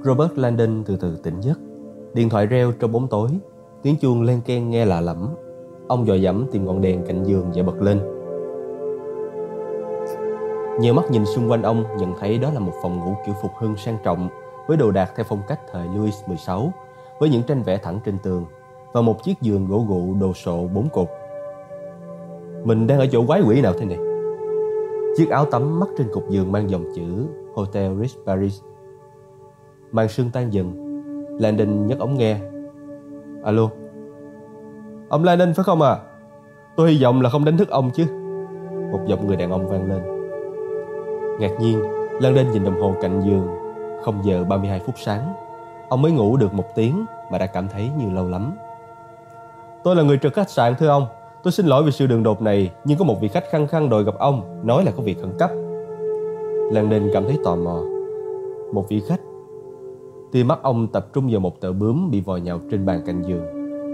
Robert Landon từ từ tỉnh giấc. Điện thoại reo trong bóng tối, tiếng chuông len keng nghe lạ lẫm. Ông dò dẫm tìm ngọn đèn cạnh giường và bật lên. Nhiều mắt nhìn xung quanh ông nhận thấy đó là một phòng ngủ kiểu phục hưng sang trọng, với đồ đạc theo phong cách thời Louis XVI, với những tranh vẽ thẳng trên tường và một chiếc giường gỗ gụ đồ sộ 4 cột. Mình đang ở chỗ quái quỷ nào thế này? Chiếc áo tắm mắc trên cột giường mang dòng chữ Hotel Ritz Paris. Màn sương tan dần, Landon nhấc ống nghe. Alo, ông Landon phải không à? Tôi hy vọng là không đánh thức ông chứ. Một giọng người đàn ông vang lên. Ngạc nhiên, Landon nhìn đồng hồ cạnh giường. 0 giờ 32 phút sáng. Ông mới ngủ được 1 tiếng mà đã cảm thấy như lâu lắm. Tôi là người trực khách sạn thưa ông. Tôi xin lỗi vì sự đường đột này, nhưng có một vị khách khăng khăng đòi gặp ông, nói là có việc khẩn cấp. Landon cảm thấy tò mò. Một vị khách? Tia mắt ông tập trung vào một tờ bướm bị vò nhào trên bàn cạnh giường.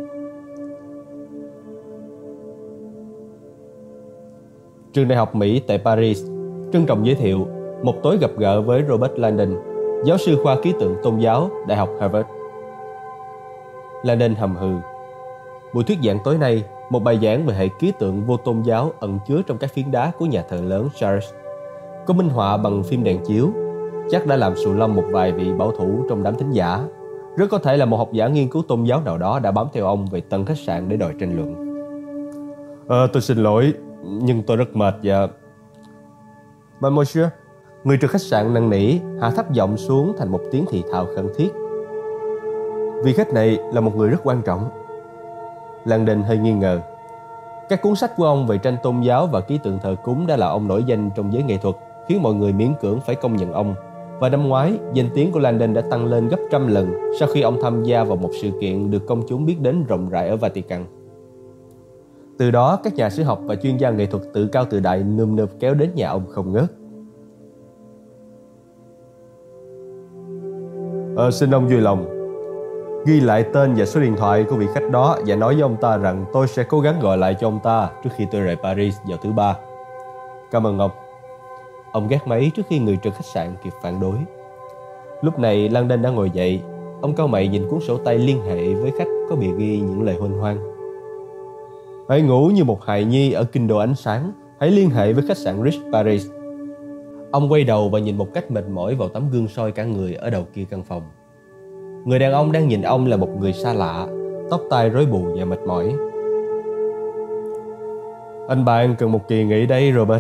Trường Đại học Mỹ tại Paris trân trọng giới thiệu một tối gặp gỡ với Robert Landon, giáo sư khoa ký tượng tôn giáo, Đại học Harvard. Landon hầm hừ. Buổi thuyết giảng tối nay, một bài giảng về hệ ký tượng vô tôn giáo ẩn chứa trong các phiến đá của nhà thờ lớn Chartres. Có minh họa bằng phim đèn chiếu, chắc đã làm xù lông một vài vị bảo thủ trong đám thính giả. Rất có thể là một học giả nghiên cứu tôn giáo nào đó đã bám theo ông về tầng khách sạn để đòi tranh luận. Tôi xin lỗi, nhưng tôi rất mệt và... Monsieur, người trực khách sạn năn nỉ, hạ thấp giọng xuống thành một tiếng thì thào khẩn thiết. Vị khách này là một người rất quan trọng. Landon hơi nghi ngờ. Các cuốn sách của ông về tranh tôn giáo và ký tượng thờ cúng đã là ông nổi danh trong giới nghệ thuật, khiến mọi người miễn cưỡng phải công nhận ông. Và năm ngoái, danh tiếng của Landon đã tăng lên gấp 100 lần sau khi ông tham gia vào một sự kiện được công chúng biết đến rộng rãi ở Vatican. Từ đó, các nhà sử học và chuyên gia nghệ thuật tự cao tự đại nườm nượp kéo đến nhà ông không ngớt. Xin ông vui lòng ghi lại tên và số điện thoại của vị khách đó và nói với ông ta rằng tôi sẽ cố gắng gọi lại cho ông ta trước khi tôi rời Paris vào thứ Ba. Cảm ơn ông. Ông gác máy trước khi người trực khách sạn kịp phản đối. Lúc này Landon đã ngồi dậy. Ông cau mày nhìn cuốn sổ tay liên hệ với khách có bìa ghi những lời huênh hoang. Hãy ngủ như một hài nhi ở kinh đô ánh sáng. Hãy liên hệ với khách sạn Ritz Paris. Ông quay đầu và nhìn một cách mệt mỏi vào tấm gương soi cả người ở đầu kia căn phòng. Người đàn ông đang nhìn ông là một người xa lạ, tóc tai rối bù và mệt mỏi. Anh bạn cần một kỳ nghỉ đây, Robert.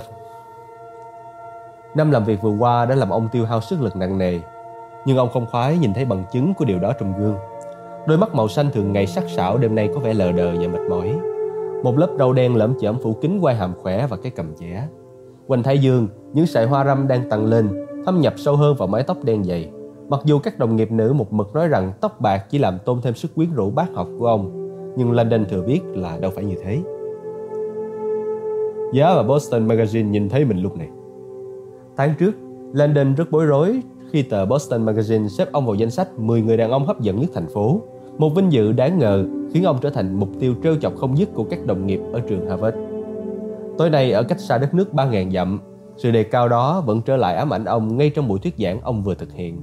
Năm làm việc vừa qua đã làm ông tiêu hao sức lực nặng nề, nhưng ông không khoái nhìn thấy bằng chứng của điều đó trong gương. Đôi mắt màu xanh thường ngày sắc sảo đêm nay có vẻ lờ đờ và mệt mỏi. Một lớp râu đen lởm chởm phủ kín quai hàm khỏe và cái cằm chẻ. Quanh thái dương, những sợi hoa râm đang tăng lên, thâm nhập sâu hơn vào mái tóc đen dày. Mặc dù các đồng nghiệp nữ một mực nói rằng tóc bạc chỉ làm tôn thêm sức quyến rũ bác học của ông, nhưng Landon thừa biết là đâu phải như thế. Giá và Boston Magazine nhìn thấy mình lúc này. Tháng trước, Landon rất bối rối khi tờ Boston Magazine xếp ông vào danh sách 10 người đàn ông hấp dẫn nhất thành phố. Một vinh dự đáng ngờ khiến ông trở thành mục tiêu trêu chọc không dứt của các đồng nghiệp ở trường Harvard. Tối nay ở cách xa đất nước 3.000 dặm, sự đề cao đó vẫn trở lại ám ảnh ông ngay trong buổi thuyết giảng ông vừa thực hiện.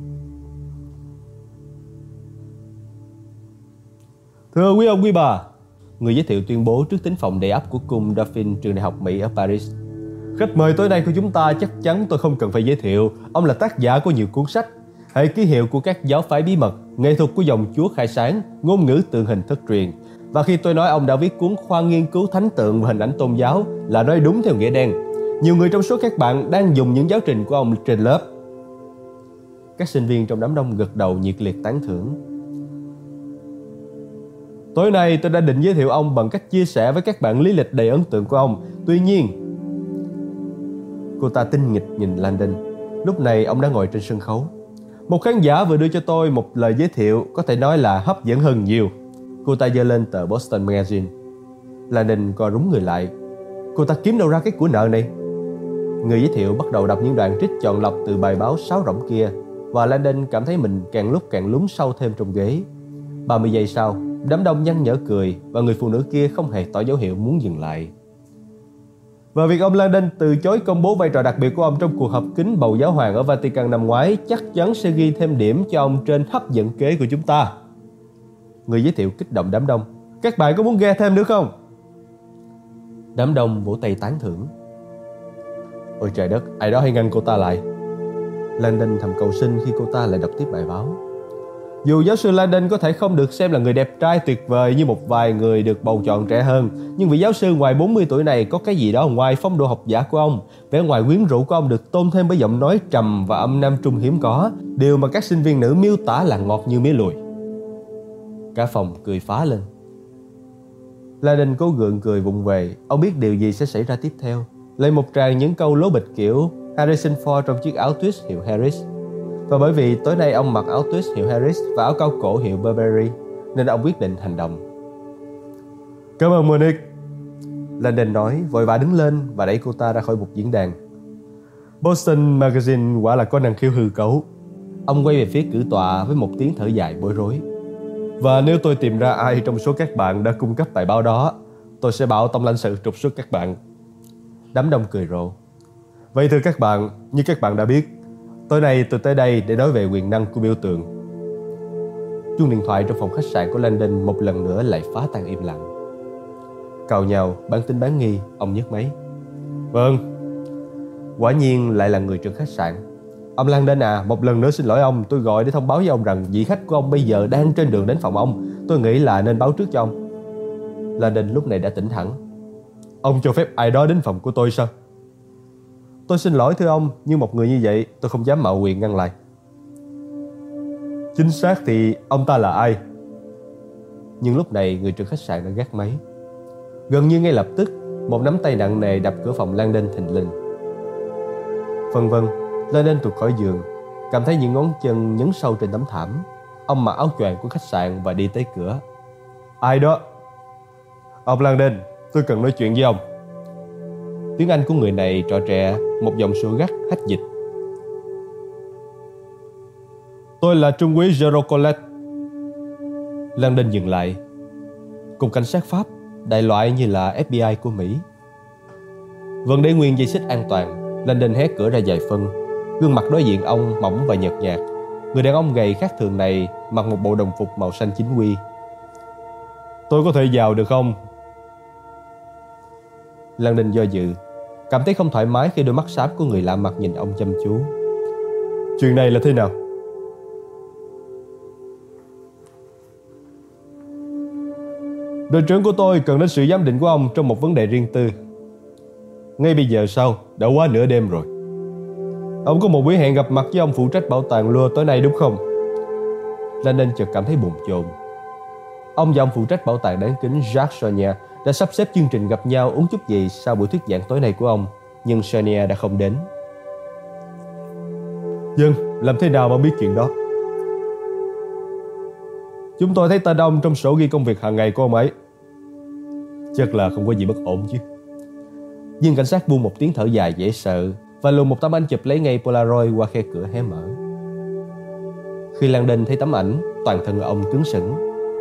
Thưa quý ông quý bà, người giới thiệu tuyên bố trước thính phòng đầy ắp của cung Dauphine trường Đại học Mỹ ở Paris. Khách mời tối nay của chúng ta chắc chắn tôi không cần phải giới thiệu. Ông là tác giả của nhiều cuốn sách, hệ ký hiệu của các giáo phái bí mật, nghệ thuật của dòng chúa khai sáng, ngôn ngữ tượng hình thất truyền. Và khi tôi nói ông đã viết cuốn khoa nghiên cứu thánh tượng và hình ảnh tôn giáo là nói đúng theo nghĩa đen. Nhiều người trong số các bạn đang dùng những giáo trình của ông trên lớp. Các sinh viên trong đám đông gật đầu nhiệt liệt tán thưởng. Tối nay tôi đã định giới thiệu ông bằng cách chia sẻ với các bạn lý lịch đầy ấn tượng của ông. Tuy nhiên, cô ta tinh nghịch nhìn Landon. Lúc này ông đã ngồi trên sân khấu. Một khán giả vừa đưa cho tôi một lời giới thiệu có thể nói là hấp dẫn hơn nhiều. Cô ta giơ lên tờ Boston Magazine. Landon co rúm người lại. Cô ta kiếm đâu ra cái của nợ này? Người giới thiệu bắt đầu đọc những đoạn trích chọn lọc từ bài báo sáo rỗng kia, và Landon cảm thấy mình càng lúc càng lún sâu thêm trong ghế. 30 giây sau, đám đông nhăn nhở cười và người phụ nữ kia không hề tỏ dấu hiệu muốn dừng lại. Và việc ông Langdon từ chối công bố vai trò đặc biệt của ông trong cuộc họp kín bầu giáo hoàng ở Vatican năm ngoái chắc chắn sẽ ghi thêm điểm cho ông trên hấp dẫn kế của chúng ta. Người giới thiệu kích động đám đông. Các bạn có muốn nghe thêm nữa không? Đám đông vỗ tay tán thưởng. Ôi trời đất, ai đó hãy ngăn cô ta lại. Langdon thầm cầu xin khi cô ta lại đọc tiếp bài báo. Dù giáo sư Langdon có thể không được xem là người đẹp trai tuyệt vời như một vài người được bầu chọn trẻ hơn, nhưng vị giáo sư ngoài 40 tuổi này có cái gì đó ngoài phong độ học giả của ông. Vẻ ngoài quyến rũ của ông được tôn thêm bởi giọng nói trầm và âm nam trung hiếm có, điều mà các sinh viên nữ miêu tả là ngọt như mía lùi. Cả phòng cười phá lên. Langdon cố gượng cười vụng về. Ông biết điều gì sẽ xảy ra tiếp theo. Lại một tràng những câu lố bịch kiểu Harrison Ford trong chiếc áo twist hiệu Harris. Và bởi vì tối nay ông mặc áo twist hiệu Harris và áo cao cổ hiệu Burberry, nên ông quyết định hành động. Cảm ơn Monique, Langdon nói, vội vã đứng lên và đẩy cô ta ra khỏi một diễn đàn. Boston Magazine quả là có năng khiếu hư cấu. Ông quay về phía cử tọa với một tiếng thở dài bối rối. Và nếu tôi tìm ra ai trong số các bạn đã cung cấp bài báo đó, tôi sẽ bảo tổng lãnh sự trục xuất các bạn. Đám đông cười rộ. Vậy thưa các bạn, như các bạn đã biết, tối nay tôi tới đây để nói về quyền năng của biểu tượng. Chuông điện thoại trong phòng khách sạn của Langdon một lần nữa lại phá tan im lặng. Cào nhào, bán tín bán nghi, ông nhấc máy. Vâng. Quả nhiên lại là người trong khách sạn. Ông Langdon à, một lần nữa xin lỗi ông, tôi gọi để thông báo với ông rằng vị khách của ông bây giờ đang trên đường đến phòng ông. Tôi nghĩ là nên báo trước cho ông. Langdon lúc này đã tỉnh hẳn. Ông cho phép ai đó đến phòng của tôi sao? Tôi xin lỗi thưa ông, nhưng một người như vậy tôi không dám mạo quyền ngăn lại. Chính xác thì ông ta là ai? Nhưng lúc này người trực khách sạn đã gác máy. Gần như ngay lập tức, một nắm tay nặng nề đập cửa phòng Langdon thình lình. Vân vân, Langdon tuột khỏi giường, cảm thấy những ngón chân nhấn sâu trên tấm thảm. Ông mặc áo choàng của khách sạn và đi tới cửa. Ai đó? Ông Langdon, tôi cần nói chuyện với ông. Tiếng Anh của người này trọ trẻ, một giọng sủa gắt hách dịch. Tôi là trung úy Jérôme Collet. Langdon dừng lại. Cục cảnh sát Pháp, đại loại như là FBI của Mỹ. Vẫn để nguyên dây xích an toàn, Langdon hé cửa ra vài phân. Gương mặt đối diện ông mỏng và nhợt nhạt. Người đàn ông gầy khác thường này mặc một bộ đồng phục màu xanh chính quy. Tôi có thể vào được không? Langdon do dự, cảm thấy không thoải mái khi đôi mắt xám của người lạ mặt nhìn ông chăm chú. Chuyện này là thế nào? Đội trưởng của tôi cần đến sự giám định của ông trong một vấn đề riêng tư. Ngay bây giờ sao? Đã quá nửa đêm rồi. Ông có một buổi hẹn gặp mặt với ông phụ trách bảo tàng Louvre tối nay đúng không? Langdon chợt cảm thấy bồn chồn. Ông và ông phụ trách bảo tàng đáng kính Jacques Chenier đã sắp xếp chương trình gặp nhau uống chút gì sau buổi thuyết giảng tối nay của ông, nhưng Chenier đã không đến. Dân, làm thế nào mà biết chuyện đó? Chúng tôi thấy tên ông trong sổ ghi công việc hàng ngày của ông ấy. Chắc là không có gì bất ổn chứ. Viên cảnh sát buông một tiếng thở dài dễ sợ và lùa một tấm ảnh chụp lấy ngay Polaroid qua khe cửa hé mở. Khi Langdon thấy tấm ảnh, toàn thân ông cứng sững.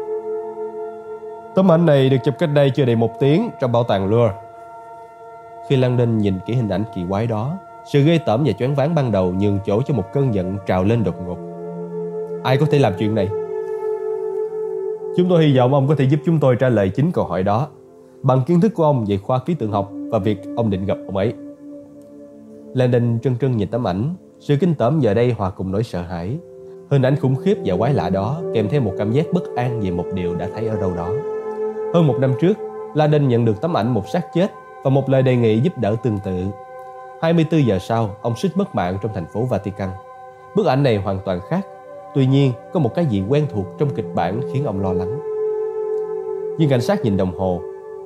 Tấm ảnh này được chụp cách đây chưa đầy 1 tiếng trong bảo tàng Louvre. Khi Langdon nhìn kỹ hình ảnh kỳ quái đó, sự ghê tởm và choáng váng ban đầu nhường chỗ cho một cơn giận trào lên đột ngột. Ai có thể làm chuyện này? Chúng tôi hy vọng ông có thể giúp chúng tôi trả lời chính câu hỏi đó bằng kiến thức của ông về khoa ký tượng học và việc ông định gặp ông ấy. Langdon trân trân nhìn tấm ảnh, sự kinh tởm giờ đây hòa cùng nỗi sợ hãi. Hình ảnh khủng khiếp và quái lạ đó kèm theo một cảm giác bất an về một điều đã thấy ở đâu đó. Hơn 1 năm trước, Langdon nhận được tấm ảnh một xác chết và một lời đề nghị giúp đỡ tương tự. 24 giờ sau, ông suýt mất mạng trong thành phố Vatican. Bức ảnh này hoàn toàn khác. Tuy nhiên, có một cái gì quen thuộc trong kịch bản khiến ông lo lắng. Viên cảnh sát nhìn đồng hồ.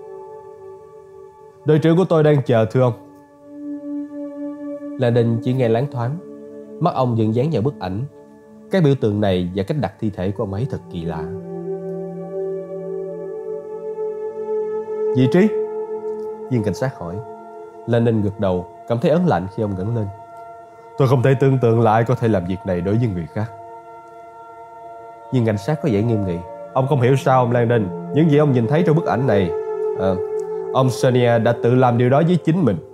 Đội trưởng của tôi đang chờ thưa ông. Langdon chỉ nghe loáng thoáng. Mắt ông dừng dán vào bức ảnh. Cái biểu tượng này và cách đặt thi thể của ông ấy thật kỳ lạ. Vị trí? Viên cảnh sát hỏi. Langdon gật đầu, cảm thấy ớn lạnh khi ông ngẩng lên. Tôi không thể tưởng tượng là ai có thể làm việc này đối với người khác. Viên cảnh sát có vẻ nghiêm nghị. Ông không hiểu sao ông Langdon, những gì ông nhìn thấy trong bức ảnh này Ông Sonia đã tự làm điều đó với chính mình.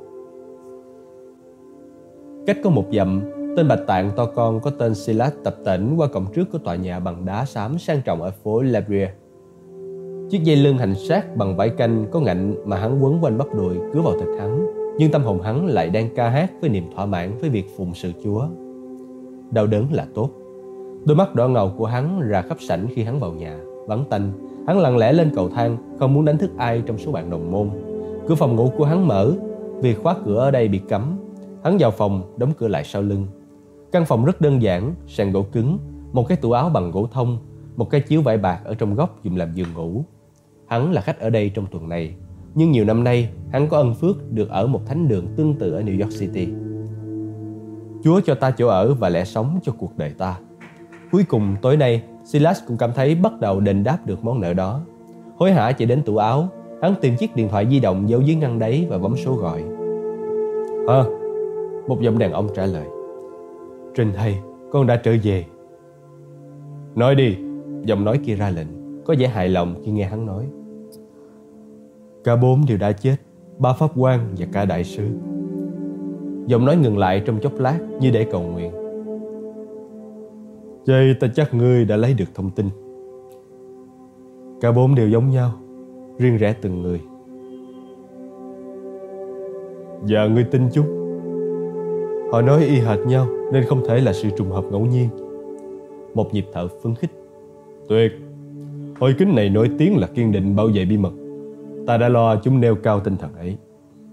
Cách có một dặm, tên bạch tạng to con có tên Silas tập tễnh qua cổng trước của tòa nhà bằng đá xám sang trọng ở phố La Brie. Chiếc dây lưng hành xác bằng vải canh có ngạnh mà hắn quấn quanh bắp đùi cứ vào thịt hắn, nhưng tâm hồn hắn lại đang ca hát với niềm thỏa mãn với việc phụng sự Chúa. Đau đớn là tốt. Đôi mắt đỏ ngầu của hắn rà khắp sảnh khi hắn vào nhà, vắng tanh. Hắn lặng lẽ lên cầu thang, không muốn đánh thức ai trong số bạn đồng môn. Cửa phòng ngủ của hắn mở, vì khóa cửa ở đây bị cấm. Hắn vào phòng, đóng cửa lại sau lưng. Căn phòng rất đơn giản, sàn gỗ cứng, một cái tủ áo bằng gỗ thông, một cái chiếu vải bạc ở trong góc dùng làm giường ngủ. Hắn là khách ở đây trong tuần này, nhưng nhiều năm nay hắn có ân phước được ở một thánh đường tương tự ở New York City. Chúa cho ta chỗ ở và lẽ sống cho cuộc đời ta. Cuối cùng tối nay, Silas cũng cảm thấy bắt đầu đền đáp được món nợ đó. Hối hả chạy đến tủ áo, hắn tìm chiếc điện thoại di động giấu dưới ngăn đáy và bấm số gọi. Một giọng đàn ông trả lời. Trình thầy, con đã trở về. Nói đi, giọng nói kia ra lệnh, có vẻ hài lòng khi nghe hắn nói. Cả 4 đều đã chết, 3 pháp quan và cả đại sứ. Giọng nói ngừng lại trong chốc lát như để cầu nguyện. Vậy ta chắc ngươi đã lấy được thông tin. Cả 4 đều giống nhau, riêng rẽ từng người. Và ngươi tin chúng. Họ nói y hệt nhau nên không thể là sự trùng hợp ngẫu nhiên. Một nhịp thở phấn khích. Tuyệt. Hội kính này nổi tiếng là kiên định bảo vệ bí mật. Ta đã lo chúng nêu cao tinh thần ấy.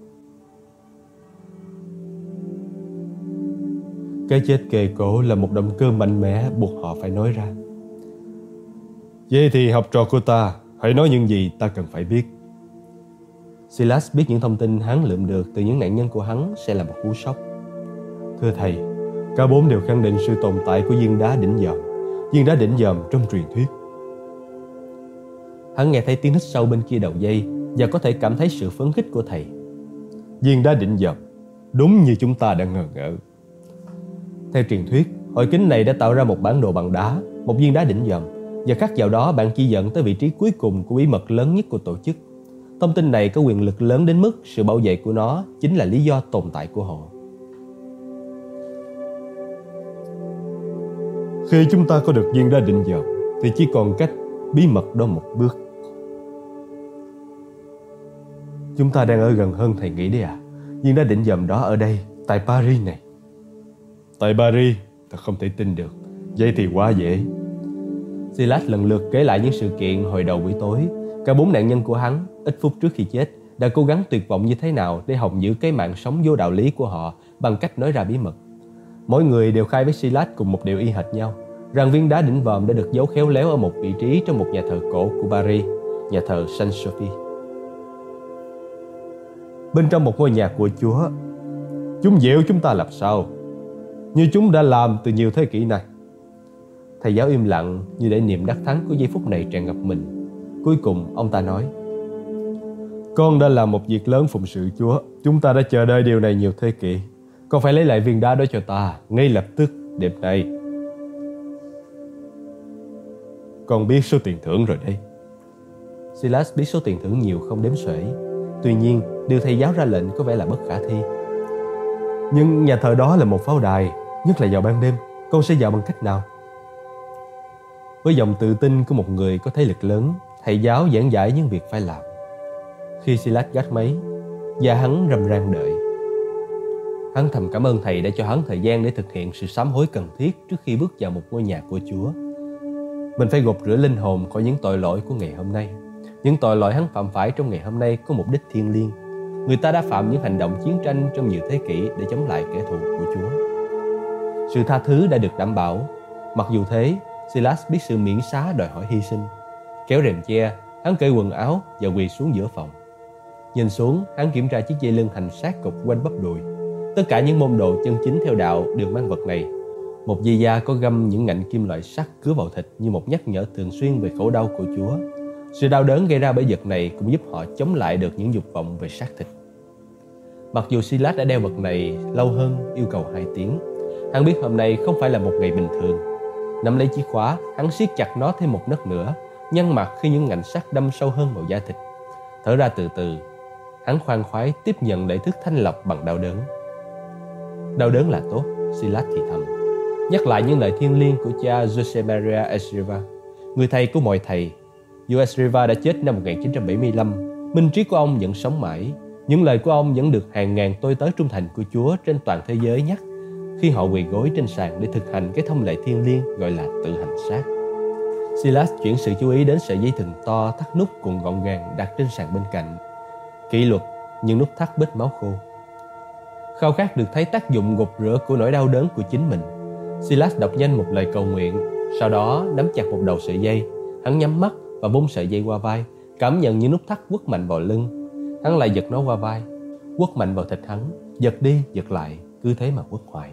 Cái chết kề cổ là một động cơ mạnh mẽ buộc họ phải nói ra. Vậy thì học trò của ta, hãy nói những gì ta cần phải biết. Silas biết những thông tin hắn lượm được từ những nạn nhân của hắn sẽ là một cú sốc. Thưa thầy, cả 4 đều khẳng định sự tồn tại của viên đá đỉnh dòm. Viên đá đỉnh dòm trong truyền thuyết. Hắn nghe thấy tiếng hít sâu bên kia đầu dây và có thể cảm thấy sự phấn khích của thầy. Viên đá đỉnh dòm, đúng như chúng ta đã ngờ ngợ. Theo truyền thuyết, hội kính này đã tạo ra một bản đồ bằng đá, một viên đá đỉnh dòm, và khắc vào đó bạn chỉ dẫn tới vị trí cuối cùng của bí mật lớn nhất của tổ chức. Thông tin này có quyền lực lớn đến mức sự bảo vệ của nó chính là lý do tồn tại của họ. Khi chúng ta có được viên đá đỉnh dòm thì chỉ còn cách bí mật đó một bước. Chúng ta đang ở gần hơn thầy nghĩ đấy à. Viên đá đỉnh dòm đó ở đây, tại Paris này. Tại Paris, ta không thể tin được. Vậy thì quá dễ. Silas lần lượt kể lại những sự kiện hồi đầu buổi tối. Cả 4 nạn nhân của hắn, ít phút trước khi chết, đã cố gắng tuyệt vọng như thế nào để hòng giữ cái mạng sống vô đạo lý của họ bằng cách nói ra bí mật. Mỗi người đều khai với Silas cùng một điều y hệt nhau, rằng viên đá đỉnh vòm đã được giấu khéo léo ở một vị trí trong một nhà thờ cổ của Paris, nhà thờ Saint Sophie. Bên trong một ngôi nhà của Chúa. Chúng dịu chúng ta làm sao? Như chúng đã làm từ nhiều thế kỷ nay. Thầy giáo im lặng như để niềm đắc thắng của giây phút này tràn ngập mình. Cuối cùng ông ta nói: Con đã làm một việc lớn phụng sự Chúa. Chúng ta đã chờ đợi điều này nhiều thế kỷ. Con phải lấy lại viên đá đó cho ta ngay lập tức, đêm nay. Con biết số tiền thưởng rồi đấy. Silas biết số tiền thưởng nhiều không đếm xuể. Tuy nhiên, điều thầy giáo ra lệnh có vẻ là bất khả thi. Nhưng nhà thờ đó là một pháo đài, nhất là vào ban đêm. Con sẽ vào bằng cách nào? Với giọng tự tin của một người có thế lực lớn, thầy giáo giảng giải những việc phải làm. Khi Silas gác máy, da hắn râm ran đợi. Hắn thầm cảm ơn thầy đã cho hắn thời gian để thực hiện sự sám hối cần thiết trước khi bước vào một ngôi nhà của Chúa. Mình phải gột rửa linh hồn khỏi những tội lỗi của ngày hôm nay. Những tội lỗi hắn phạm phải trong ngày hôm nay có mục đích thiêng liêng. Người ta đã phạm những hành động chiến tranh trong nhiều thế kỷ để chống lại kẻ thù của Chúa. Sự tha thứ đã được đảm bảo. Mặc dù thế, Silas biết sự miễn xá đòi hỏi hy sinh. Kéo rèm che, hắn cởi quần áo và quỳ xuống giữa phòng. Nhìn xuống, hắn kiểm tra chiếc dây lưng hành xác cột quanh bắp đùi. Tất cả những môn đồ chân chính theo đạo đều mang vật này. Một dây da có găm những ngạnh kim loại sắt cứa vào thịt như một nhắc nhở thường xuyên về khổ đau của Chúa. Sự đau đớn gây ra bởi vật này cũng giúp họ chống lại được những dục vọng về xác thịt. Mặc dù Silas đã đeo vật này lâu hơn yêu cầu 2 tiếng, hắn biết hôm nay không phải là một ngày bình thường. Nắm lấy chìa khóa, hắn siết chặt nó thêm một nấc nữa, nhăn mặt khi những ngạnh sắt đâm sâu hơn vào da thịt. Thở ra từ từ, Hắn khoan khoái tiếp nhận đại thức thanh lọc bằng đau đớn. Đau đớn là tốt, Silas thì thầm, nhắc lại những lời thiêng liêng của cha Jose Maria Escriva, người thầy của mọi thầy. Dù Escriva đã chết năm 1975, minh triết của ông vẫn sống mãi. Những lời của ông vẫn được hàng ngàn tôi tớ trung thành của Chúa trên toàn thế giới nhắc khi họ quỳ gối trên sàn để thực hành cái thông lệ thiêng liêng gọi là tự hành xác. Silas chuyển sự chú ý đến sợi dây thừng to thắt nút cuộn gọn gàng đặt trên sàn bên cạnh. Kỷ luật nhưng nút thắt bết máu khô. Khao khát được thấy tác dụng gột rửa của nỗi đau đớn của chính mình, Silas đọc nhanh một lời cầu nguyện, sau đó nắm chặt một đầu sợi dây. Hắn nhắm mắt và bung sợi dây qua vai, cảm nhận những nút thắt quất mạnh vào lưng. Hắn lại giật nó qua vai, quất mạnh vào thịt hắn, giật đi giật lại, cứ thế mà quất hoài.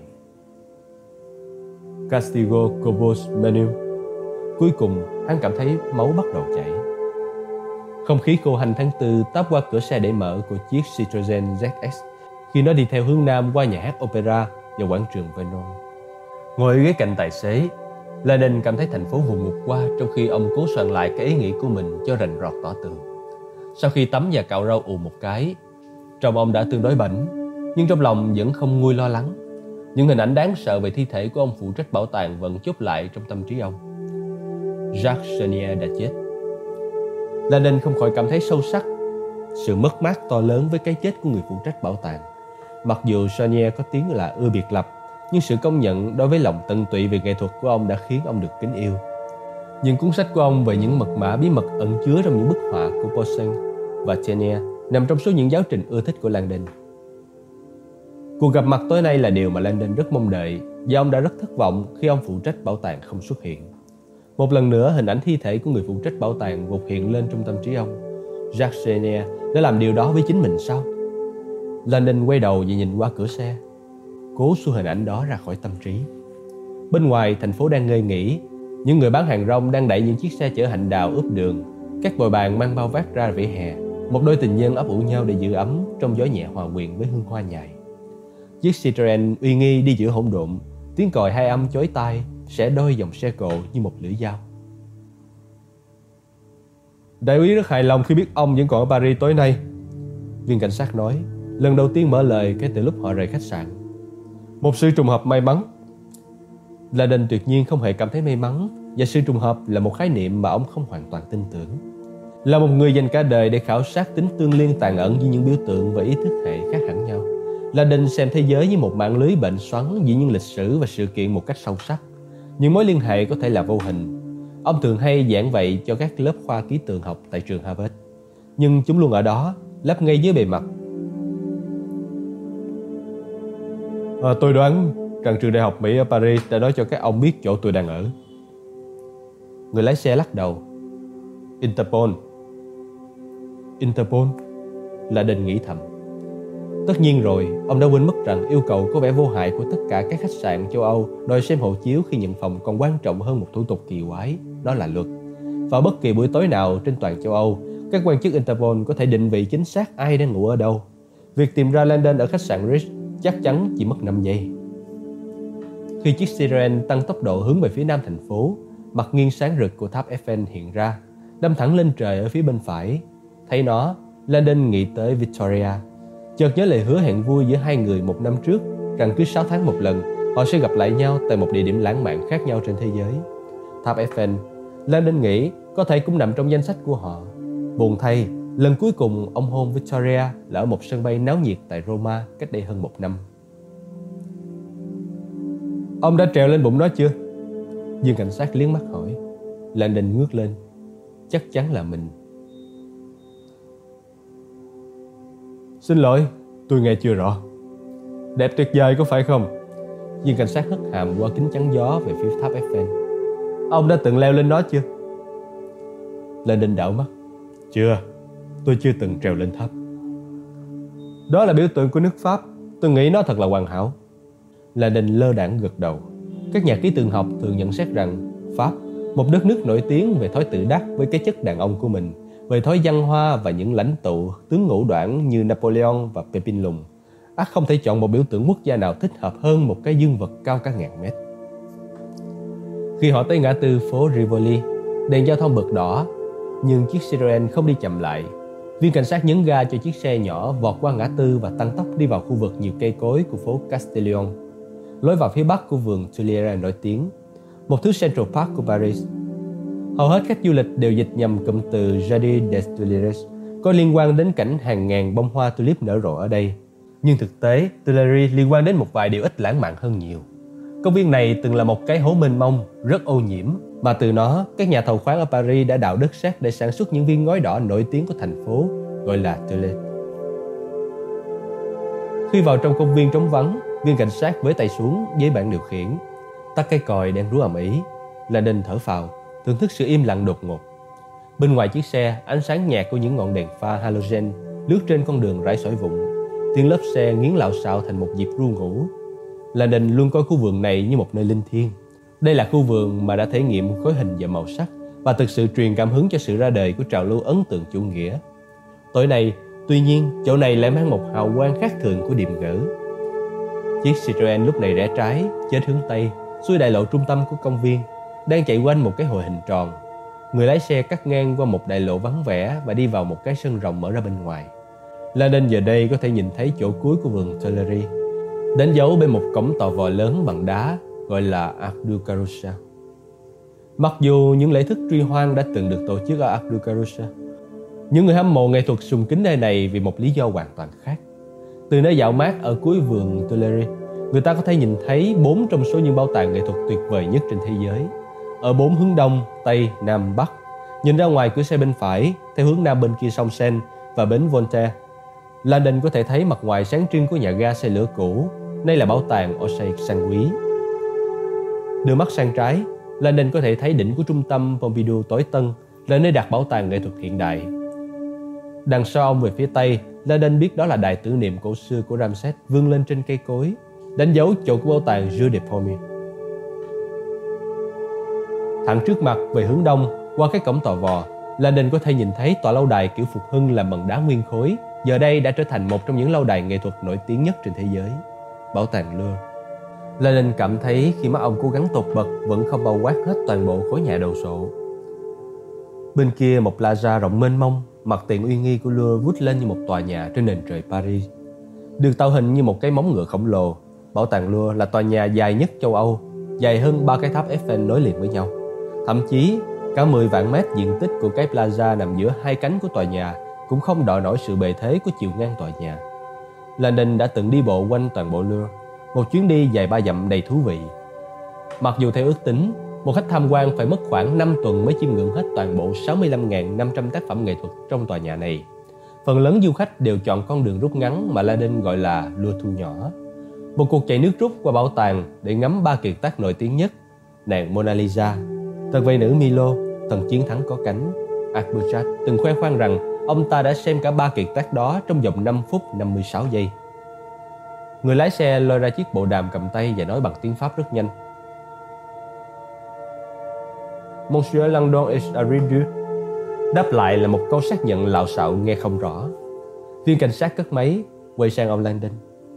Castigo Cobos Menum. Cuối cùng hắn cảm thấy máu bắt đầu chảy. Không khí khô hanh tháng 4 táp qua cửa xe để mở của chiếc Citroën ZX khi nó đi theo hướng nam qua nhà hát opera và quảng trường Vernon. Ngồi ghế cạnh tài xế, Landon cảm thấy thành phố vùng ngục qua trong khi ông cố soạn lại cái ý nghĩ của mình cho rành rọt tỏ tường. Sau khi tắm và cạo râu ù một cái, trông ông đã tương đối bảnh, nhưng trong lòng vẫn không nguôi lo lắng. Những hình ảnh đáng sợ về thi thể của ông phụ trách bảo tàng vẫn chốt lại trong tâm trí ông. Jacques Chenier đã chết. Landon không khỏi cảm thấy sâu sắc sự mất mát to lớn với cái chết của người phụ trách bảo tàng. Mặc dù Chenier có tiếng là ưa biệt lập, nhưng sự công nhận đối với lòng tận tụy về nghệ thuật của ông đã khiến ông được kính yêu. Những cuốn sách của ông về những mật mã bí mật ẩn chứa trong những bức họa của Poussin và Chenier nằm trong số những giáo trình ưa thích của Landon. Cuộc gặp mặt tối nay là điều mà Landon rất mong đợi, và ông đã rất thất vọng khi ông phụ trách bảo tàng không xuất hiện. Một lần nữa, hình ảnh thi thể của người phụ trách bảo tàng vụt hiện lên trong tâm trí ông. Jacques Chenier đã làm điều đó với chính mình sao? Landon quay đầu và nhìn qua cửa xe, cố xua hình ảnh đó ra khỏi tâm trí. Bên ngoài, thành phố đang ngơi nghỉ. Những người bán hàng rong đang đẩy những chiếc xe chở hạnh đào ướp đường. Các bồi bàn mang bao vác ra vỉa hè. Một đôi tình nhân ấp ủ nhau để giữ ấm trong gió nhẹ hòa quyện với hương hoa nhài. Chiếc Citroën uy nghi đi giữa hỗn độn, tiếng còi hai âm chói tai xẻ đôi dòng xe cộ như một lưỡi dao. Đại úy rất hài lòng khi biết ông vẫn còn ở Paris tối nay, viên cảnh sát nói, lần đầu tiên mở lời kể từ lúc họ rời khách sạn. Một sự trùng hợp may mắn. Landon tuyệt nhiên không hề cảm thấy may mắn, và sự trùng hợp là một khái niệm mà ông không hoàn toàn tin tưởng. Là một người dành cả đời để khảo sát tính tương liên tàn ẩn với những biểu tượng và ý thức hệ khác hẳn nhau, Landon xem thế giới như một mạng lưới bệnh xoắn giữa những lịch sử và sự kiện một cách sâu sắc. Những mối liên hệ có thể là vô hình. Ông thường hay giảng vậy cho các lớp khoa ký tượng học tại trường Harvard, nhưng chúng luôn ở đó, lấp ngay dưới bề mặt. Tôi đoán rằng trường đại học Mỹ ở Paris đã nói cho các ông biết chỗ tôi đang ở. Người lái xe lắc đầu. Interpol. Interpol? Landon nghĩ thầm. Tất nhiên rồi, ông đã quên mất rằng yêu cầu có vẻ vô hại của tất cả các khách sạn châu Âu đòi xem hộ chiếu khi nhận phòng còn quan trọng hơn một thủ tục kỳ quái, đó là luật. Vào bất kỳ buổi tối nào trên toàn châu Âu, các quan chức Interpol có thể định vị chính xác ai đang ngủ ở đâu. Việc tìm ra Landon ở khách sạn Ritz chắc chắn chỉ mất 5 giây. Khi chiếc Citroën tăng tốc độ hướng về phía nam thành phố, mặt nghiêng sáng rực của tháp Eiffel hiện ra, đâm thẳng lên trời ở phía bên phải. Thấy nó, Landon nghĩ tới Victoria. Chợt nhớ lời hứa hẹn vui giữa hai người một năm trước rằng cứ 6 tháng một lần họ sẽ gặp lại nhau tại một địa điểm lãng mạn khác nhau trên thế giới. Tháp Eiffel, Landon nghĩ có thể cũng nằm trong danh sách của họ. Buồn thay, lần cuối cùng ông hôn Victoria là ở một sân bay náo nhiệt tại Roma cách đây hơn 1 năm. Ông đã trèo lên bụng nó chưa? Dương cảnh sát liếc mắt hỏi. Landon ngước lên. Chắc chắn là mình. Xin lỗi, tôi nghe chưa rõ. Đẹp tuyệt vời có phải không? Dương cảnh sát hất hàm qua kính chắn gió về phía tháp Eiffel. Ông đã từng leo lên nó chưa? Landon đảo mắt. Chưa, tôi chưa từng trèo lên tháp. Đó là biểu tượng của nước Pháp. Tôi nghĩ nó thật là hoàn hảo. Landon lơ đãng gật đầu. Các nhà ký tượng học thường nhận xét rằng Pháp, một đất nước nổi tiếng về thói tự đắc với cái chất đàn ông của mình, về thói văn hoa và những lãnh tụ tướng ngũ đoản như Napoleon và Pepin Lùng, ắt không thể chọn một biểu tượng quốc gia nào thích hợp hơn một cái dương vật cao cả ngàn mét. Khi họ tới ngã tư phố Rivoli, đèn giao thông bật đỏ, nhưng chiếc Citroën không đi chậm lại. Viên cảnh sát nhấn ga cho chiếc xe nhỏ vọt qua ngã tư và tăng tốc đi vào khu vực nhiều cây cối của phố Castellion, lối vào phía bắc của vườn Tuileries nổi tiếng, một thứ Central Park của Paris. Hầu hết khách du lịch đều dịch nhầm cụm từ Jardin des Tuileries có liên quan đến cảnh hàng ngàn bông hoa tulip nở rộ ở đây. Nhưng thực tế, Tuileries liên quan đến một vài điều ít lãng mạn hơn nhiều. Công viên này từng là một cái hố mênh mông, rất ô nhiễm, mà từ nó, các nhà thầu khoáng ở Paris đã đào đất sét để sản xuất những viên ngói đỏ nổi tiếng của thành phố, gọi là tulip. Khi vào trong công viên trống vắng, viên cảnh sát với tay xuống với bảng điều khiển, tắt cái còi đang rú ầm ĩ. Landon thở phào, thưởng thức sự im lặng đột ngột. Bên ngoài chiếc xe, ánh sáng nhạt của những ngọn đèn pha halogen lướt trên con đường rải sỏi vụn. Tiếng lốp xe nghiến lạo xạo thành một nhịp ru ngủ. Landon luôn coi khu vườn này như một nơi linh thiêng. Đây là khu vườn mà đã thể nghiệm khối hình và màu sắc và thực sự truyền cảm hứng cho sự ra đời của trào lưu ấn tượng chủ nghĩa. Tối nay, tuy nhiên, chỗ này lại mang một hào quang khác thường của điềm gỡ. Chiếc Citroën lúc này rẽ trái, chết hướng tây, xuôi đại lộ trung tâm của công viên, đang chạy quanh một cái hồ hình tròn. Người lái xe cắt ngang qua một đại lộ vắng vẻ và đi vào một cái sân rộng mở ra bên ngoài. Landon giờ đây có thể nhìn thấy chỗ cuối của vườn Tuileries, đánh dấu bên một cổng tò vò lớn bằng đá gọi là Arc du Carrousel. Mặc dù những lễ thức truy hoan đã từng được tổ chức ở Arc du Carrousel, những người hâm mộ nghệ thuật sùng kính nơi này vì một lý do hoàn toàn khác. Từ nơi dạo mát ở cuối vườn Tuileries, người ta có thể nhìn thấy 4 trong số những bảo tàng nghệ thuật tuyệt vời nhất trên thế giới. Ở 4 hướng đông, tây, nam, bắc. Nhìn ra ngoài cửa xe bên phải, theo hướng nam bên kia sông Seine và bến Voltaire, Landon có thể thấy mặt ngoài sáng trưng của nhà ga xe lửa cũ. Đây là bảo tàng Orsay sang quý. Đưa mắt sang trái, Landon có thể thấy đỉnh của trung tâm Pompidou tối tân, là nơi đặt bảo tàng nghệ thuật hiện đại. Đằng sau ông về phía tây, Landon biết đó là đài tưởng niệm cổ xưa của Ramses vươn lên trên cây cối, đánh dấu chỗ của bảo tàng Jeu de Paume. Thẳng trước mặt về hướng đông, qua cái cổng tò vò, Landon có thể nhìn thấy tòa lâu đài kiểu phục hưng làm bằng đá nguyên khối, giờ đây đã trở thành một trong những lâu đài nghệ thuật nổi tiếng nhất trên thế giới, bảo tàng Louvre. Landon cảm thấy khi mắt ông cố gắng tột bật vẫn không bao quát hết toàn bộ khối nhà đồ sộ. Bên kia một plaza rộng mênh mông, mặt tiền uy nghi của Louvre vút lên như một tòa nhà trên nền trời Paris. Được tạo hình như một cái móng ngựa khổng lồ, bảo tàng Louvre là tòa nhà dài nhất châu Âu, dài hơn 3 cái tháp Eiffel nối liền với nhau. Thậm chí, cả 10 vạn mét diện tích của cái plaza nằm giữa hai cánh của tòa nhà cũng không đòi nổi sự bề thế của chiều ngang tòa nhà. Landon đã từng đi bộ quanh toàn bộ Louvre, một chuyến đi dài 3 dặm đầy thú vị. Mặc dù theo ước tính, một khách tham quan phải mất khoảng 5 tuần mới chiêm ngưỡng hết toàn bộ 65.500 tác phẩm nghệ thuật trong tòa nhà này. Phần lớn du khách đều chọn con đường rút ngắn mà Landon gọi là Louvre thu nhỏ. Một cuộc chạy nước rút qua bảo tàng để ngắm 3 kiệt tác nổi tiếng nhất: nàng Mona Lisa, tần vệ nữ Milo, thần chiến thắng có cánh. Arbuthnot từng khoe khoang rằng ông ta đã xem cả 3 kiệt tác đó trong vòng 5 phút 56 giây. Người lái xe lôi ra chiếc bộ đàm cầm tay và nói bằng tiếng Pháp rất nhanh: Monsieur Landon est arrivé. Đáp lại là một câu xác nhận lạo xạo nghe không rõ. Viên cảnh sát cất máy, quay sang ông Landon.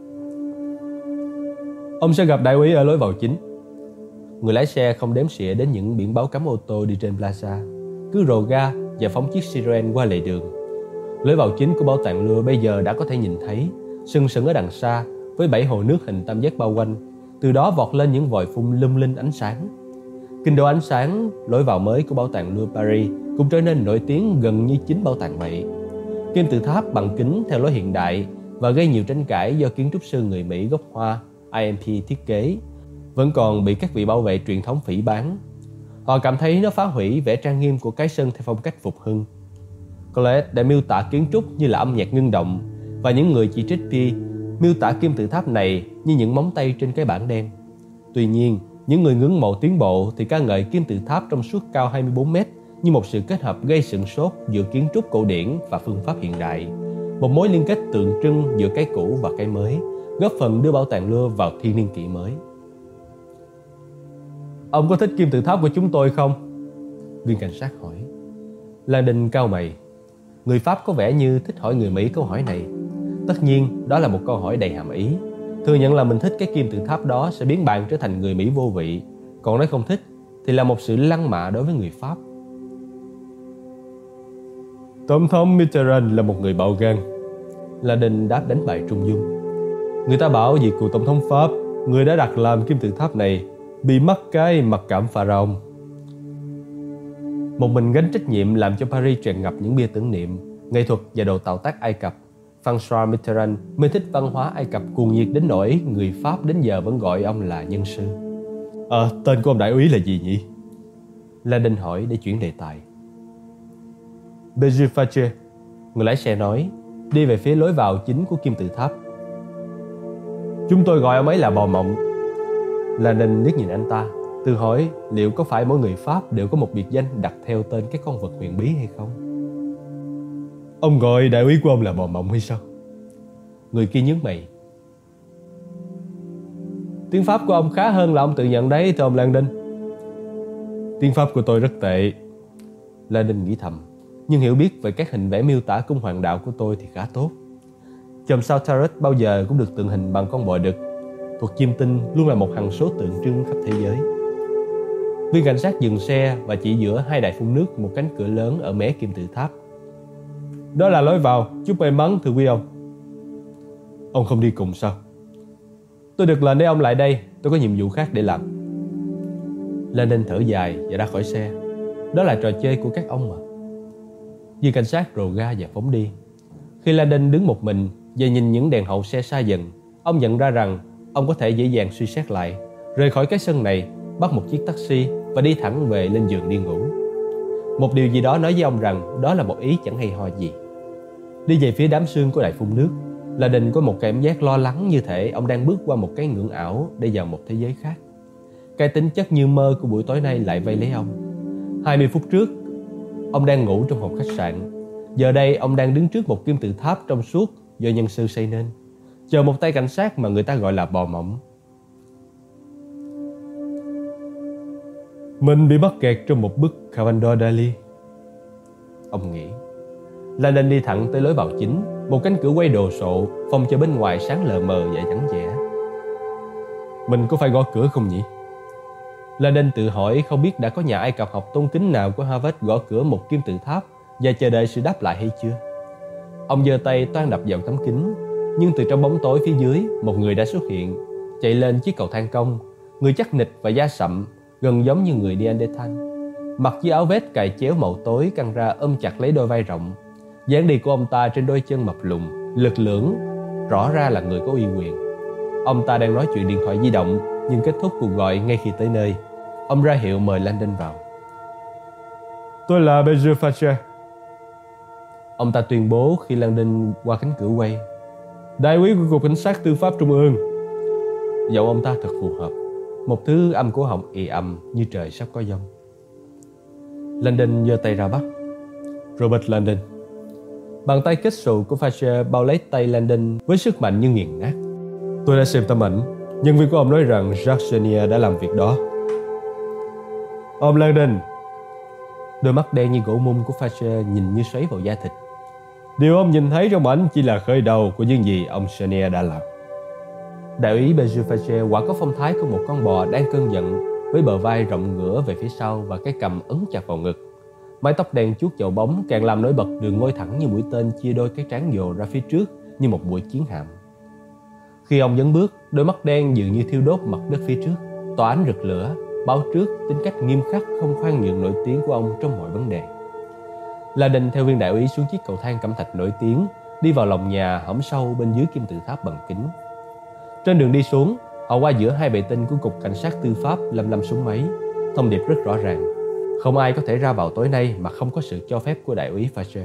Ông sẽ gặp đại úy ở lối vào chính. Người lái xe không đếm xỉa đến những biển báo cấm ô tô đi trên plaza, cứ rồ ga và phóng chiếc Citroën qua lề đường. Lối vào chính của bảo tàng Louvre bây giờ đã có thể nhìn thấy, sừng sững ở đằng xa với 7 hồ nước hình tam giác bao quanh. Từ đó vọt lên những vòi phun lung linh ánh sáng. Kinh đô ánh sáng, lối vào mới của bảo tàng Louvre Paris cũng trở nên nổi tiếng gần như chính bảo tàng vậy. Kim tự tháp bằng kính theo lối hiện đại và gây nhiều tranh cãi do kiến trúc sư người Mỹ gốc Hoa IMP thiết kế, vẫn còn bị các vị bảo vệ truyền thống phỉ báng. Họ cảm thấy nó phá hủy vẻ trang nghiêm của cái sân theo phong cách phục hưng. Colette đã miêu tả kiến trúc như là âm nhạc ngưng động, và những người chỉ trích Pi miêu tả kim tự tháp này như những móng tay trên cái bảng đen. Tuy nhiên, những người ngưỡng mộ tiến bộ thì ca ngợi kim tự tháp trong suốt cao 24 mét như một sự kết hợp gây sửng sốt giữa kiến trúc cổ điển và phương pháp hiện đại, một mối liên kết tượng trưng giữa cái cũ và cái mới, góp phần đưa bảo tàng Louvre vào thiên niên kỷ mới. Ông có thích kim tự tháp của chúng tôi không? Viên cảnh sát hỏi. Landon cau mày. Người Pháp có vẻ như thích hỏi người Mỹ câu hỏi này. Tất nhiên, đó là một câu hỏi đầy hàm ý. Thừa nhận là mình thích cái kim tự tháp đó sẽ biến bạn trở thành người Mỹ vô vị, còn nói không thích thì là một sự lăng mạ đối với người Pháp. Tổng thống Mitterrand là một người bạo gan. Laden đáp đánh bại trung dung. Người ta bảo vì cựu tổng thống Pháp, người đã đặt làm kim tự tháp này, bị mắc cái mặc cảm pharaoh. Một mình gánh trách nhiệm làm cho Paris tràn ngập những bia tưởng niệm, nghệ thuật và đồ tạo tác Ai Cập. François Mitterrand mê thích văn hóa Ai Cập cuồng nhiệt đến nỗi người Pháp đến giờ vẫn gọi ông là nhân sư. Tên của ông đại úy là gì nhỉ? Laden hỏi để chuyển đề tài. Bézu Fache, người lái xe nói, đi về phía lối vào chính của kim tự tháp. Chúng tôi gọi ông ấy là Bò Mộng. Laden liếc nhìn anh ta, tự hỏi liệu có phải mỗi người Pháp đều có một biệt danh đặt theo tên các con vật huyền bí hay không? Ông gọi đại úy của ông là Bò Mộng hay sao? Người kia nhướng mày. Tiếng Pháp của ông khá hơn là ông tự nhận đấy, thưa ông Landon. Tiếng Pháp của tôi rất tệ, Landon nghĩ thầm, nhưng hiểu biết về các hình vẽ miêu tả cung hoàng đạo của tôi thì khá tốt. Chòm sao Tarot bao giờ cũng được tượng hình bằng con bò đực. Thuật chiêm tinh luôn là một hằng số tượng trưng khắp thế giới. Viên cảnh sát dừng xe và chỉ giữa hai đài phun nước một cánh cửa lớn ở mé kim tự tháp. Đó là lối vào, chúc may mắn thưa quý ông. Ông không đi cùng sao? Tôi được lệnh để ông lại đây, tôi có nhiệm vụ khác để làm. Landon thở dài và ra khỏi xe. Đó là trò chơi của các ông mà. Viên cảnh sát rồ ga và phóng đi. Khi Landon đứng một mình và nhìn những đèn hậu xe xa dần, ông nhận ra rằng ông có thể dễ dàng suy xét lại, rời khỏi cái sân này, bắt một chiếc taxi và đi thẳng về lên giường đi ngủ. Một điều gì đó nói với ông rằng đó là một ý chẳng hay ho gì. Đi về phía đám sương của đài phun nước, Landon có một cảm giác lo lắng như thể ông đang bước qua một cái ngưỡng ảo để vào một thế giới khác. Cái tính chất như mơ của buổi tối nay lại vây lấy ông. 20 phút trước, ông đang ngủ trong phòng khách sạn. Giờ đây ông đang đứng trước một kim tự tháp trong suốt do nhân sư xây nên, chờ một tay cảnh sát mà người ta gọi là Bò Mộng. Mình bị mắc kẹt trong một bức Salvador Dali, ông nghĩ. Landon đi thẳng tới lối vào chính, một cánh cửa quay đồ sộ, phòng cho bên ngoài sáng lờ mờ và vắng vẻ. Mình có phải gõ cửa không nhỉ? Landon tự hỏi không biết đã có nhà Ai Cập học tôn kính nào của Harvard gõ cửa một kim tự tháp và chờ đợi sự đáp lại hay chưa. Ông giơ tay toan đập vào tấm kính, nhưng từ trong bóng tối phía dưới, một người đã xuất hiện, chạy lên chiếc cầu thang cong. Người chắc nịch và da sậm, gần giống như người Neanderthal. Mặc chiếc áo vest cài chéo màu tối căng ra ôm chặt lấy đôi vai rộng. Dáng đi của ông ta trên đôi chân mập lùn, lực lưỡng, rõ ra là người có uy quyền. Ông ta đang nói chuyện điện thoại di động, nhưng kết thúc cuộc gọi ngay khi tới nơi. Ông ra hiệu mời Landon vào. Tôi là Bézu Fache, ông ta tuyên bố khi Landon qua cánh cửa quay. Đại úy của Cục Cảnh sát Tư pháp Trung ương. Giọng ông ta thật phù hợp, một thứ âm cổ họng ì ầm như trời sắp có giông. Landon giơ tay ra bắt. Robert Landon. Bàn tay kết xù của Fache bao lấy tay Landon với sức mạnh như nghiền nát. Tôi đã xem tấm ảnh. Nhân viên của ông nói rằng Jacques Chenier đã làm việc đó. Ông Landon. Đôi mắt đen như gỗ mum của Fache nhìn như xoáy vào da thịt. Điều ông nhìn thấy trong ảnh chỉ là khởi đầu của những gì ông Chenier đã làm. Đại úy Bézu Fache quả có phong thái của một con bò đang cơn giận, với bờ vai rộng ngửa về phía sau và cái cằm ấn chặt vào ngực. Mái tóc đen chuốt vào bóng càng làm nổi bật đường ngôi thẳng như mũi tên chia đôi cái trán dồ ra phía trước như một mũi chiến hạm. Khi ông dấn bước, đôi mắt đen dường như thiêu đốt mặt đất phía trước, tỏa ánh rực lửa, báo trước tính cách nghiêm khắc không khoan nhượng nổi tiếng của ông trong mọi vấn đề. Landon theo viên đại úy xuống chiếc cầu thang cẩm thạch nổi tiếng, đi vào lòng nhà hõm sâu bên dưới kim tự tháp bằng kính. Trên đường đi xuống, họ qua giữa hai vệ tinh của Cục Cảnh sát Tư pháp lăm súng máy. Thông điệp rất rõ ràng: không ai có thể ra vào tối nay mà không có sự cho phép của đại úy Fache.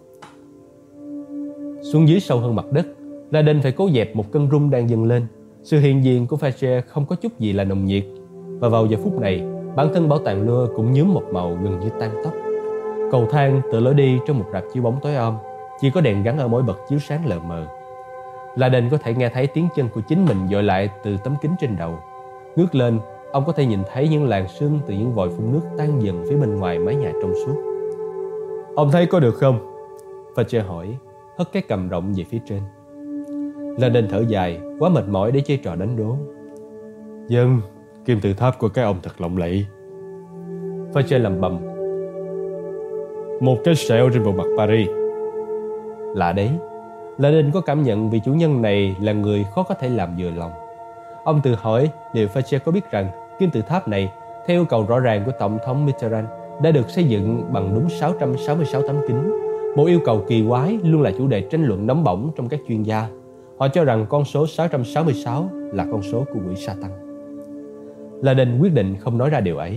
Xuống dưới sâu hơn mặt đất, Landon phải cố dẹp một cơn rung đang dâng lên. Sự hiện diện của Fache không có chút gì là nồng nhiệt, và vào giờ phút này, bản thân bảo tàng Louvre cũng nhuốm một màu gần như tan tóc. Cầu thang tự lối đi trong một rạp chiếu bóng tối om, chỉ có đèn gắn ở mỗi bậc chiếu sáng lờ mờ. Landon có thể nghe thấy tiếng chân của chính mình dội lại từ tấm kính trên đầu. Ngước lên, ông có thể nhìn thấy những làn sương từ những vòi phun nước tan dần phía bên ngoài mái nhà trong suốt. Ông thấy có được không? Fache hỏi, hất cái cằm rộng về phía trên. Landon thở dài, quá mệt mỏi để chơi trò đánh đố. Dân, kim tự tháp của các ông thật lộng lẫy. Fache lẩm bẩm. một cái sẹo trên vùng mặt Paris. Lạ đấy, Laden có cảm nhận vị chủ nhân này là người khó có thể làm vừa lòng. Ông tự hỏi liệu Fache có biết rằng kim tự tháp này, theo yêu cầu rõ ràng của Tổng thống Mitterrand, đã được xây dựng bằng đúng 666 tấm kính. Một yêu cầu kỳ quái luôn là chủ đề tranh luận nóng bỏng trong các chuyên gia. Họ cho rằng con số 666 là con số của quỷ Satan. Laden quyết định không nói ra điều ấy.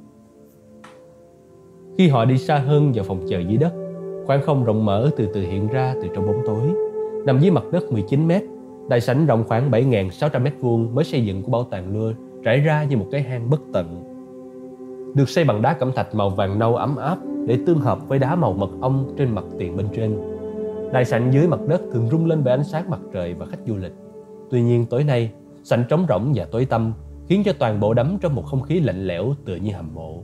Khi họ đi xa hơn vào phòng chờ dưới đất, khoảng không rộng mở từ từ hiện ra từ trong bóng tối. Nằm dưới mặt đất 19 mét, đại sảnh rộng khoảng 7.600 mét vuông mới xây dựng của bảo tàng Louvre trải ra như một cái hang bất tận. Được xây bằng đá cẩm thạch màu vàng nâu ấm áp để tương hợp với đá màu mật ong trên mặt tiền bên trên. Đại sảnh dưới mặt đất thường rung lên bởi ánh sáng mặt trời và khách du lịch. Tuy nhiên tối nay, sảnh trống rỗng và tối tăm khiến cho toàn bộ đắm trong một không khí lạnh lẽo tựa như hầm mộ.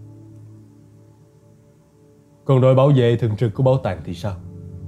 Còn đội bảo vệ thường trực của bảo tàng thì sao?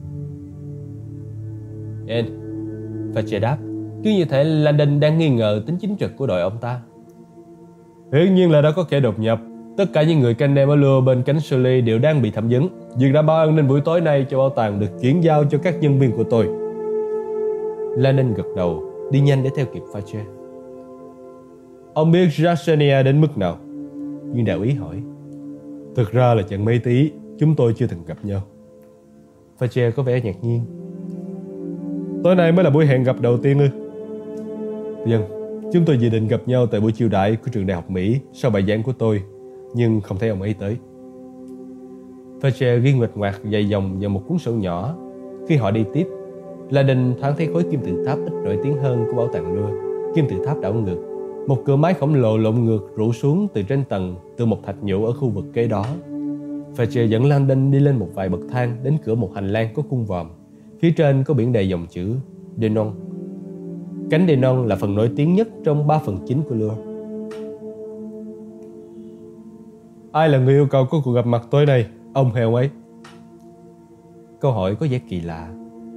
Fache đáp, cứ như thể Laden đang nghi ngờ tính chính trực của đội ông ta. Hiển nhiên là đã có kẻ đột nhập. Tất cả những người canh đêm ở Louvre bên cánh Sully đều đang bị thẩm vấn. Việc đảm bảo an ninh buổi tối nay cho bảo tàng được chuyển giao cho các nhân viên của tôi. Laden gật đầu, đi nhanh để theo kịp Fache. Ông biết Jacques Chenier đến mức nào? Nhưng đạo ý hỏi. Thực ra là chẳng mấy tí, chúng tôi chưa từng gặp nhau. Fache có vẻ ngạc nhiên. Tối nay mới là buổi hẹn gặp đầu tiên ư? Vâng, chúng tôi dự định gặp nhau tại buổi chiêu đãi của trường đại học Mỹ sau bài giảng của tôi, nhưng không thấy ông ấy tới. Fache ghi nguệch ngoạc dài dòng vào một cuốn sổ nhỏ. Khi họ đi tiếp, Laden thoáng thấy khối kim tự tháp ít nổi tiếng hơn của bảo tàng Louvre. Kim tự tháp đảo ngược, một cửa mái khổng lồ lộn ngược rủ xuống từ trên tầng từ một thạch nhũ ở khu vực kế đó. Fache dẫn Laden đi lên một vài bậc thang đến cửa một hành lang có cung vòm. Phía trên có biển đề dòng chữ Denon. Cánh Denon là phần nổi tiếng nhất trong 3 phần chính của Louvre. Ai là người yêu cầu có cuộc gặp mặt tối nay, ông hay ông ấy? Câu hỏi có vẻ kỳ lạ.